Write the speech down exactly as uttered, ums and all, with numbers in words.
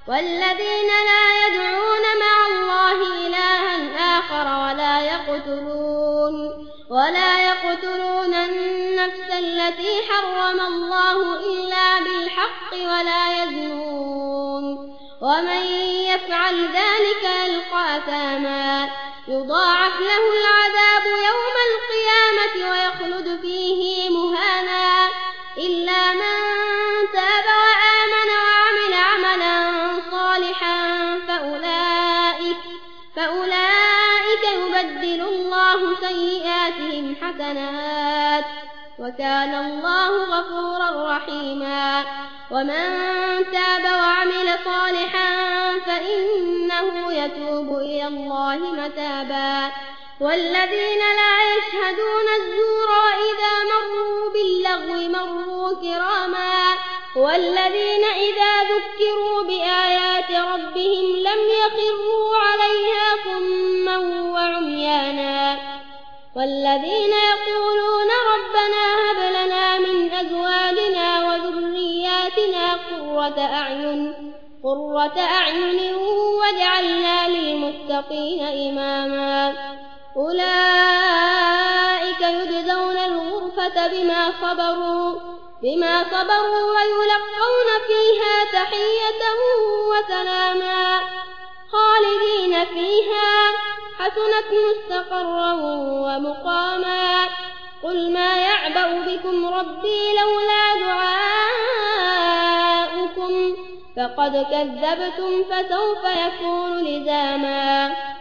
والذين لا يدعون مع الله إلها آخر ولا يقتلون ولا يقتلون النفس التي حرم الله إلا بالحق ولا يزنون ومن يفعل ذلك يلقى أثاما يضاعف له العذاب يوم القيامة ويخلد فيه مهانا إلا من تاب وآمن وعمل عملا صالحا فأولئك, فأولئك يبدل الله سيئاتهم حسنات وكان الله غفورا رحيما ومن تاب وعمل صالحا فإنه يتوب إلى الله متابا والذين لا يشهدون الزور وإذا مروا باللغو مروا كراما والذين إذا ذكروا بآيات ربهم لم يخروا عليها صما وعميانا والذين يقولون ربنا هب لنا من أزواجنا وذرياتنا قرة أعين قرة أعين واجعلنا للمتقين إماما أولئك يجزون الغرفة بما صبروا بما صبروا ويلقون فيها تحية وسلاما خالدين فيها حسنت مستقرا ومقاما قل ما يعبأ بكم ربي لولا دعاؤكم فقد كذبتم فسوف يكون لزاما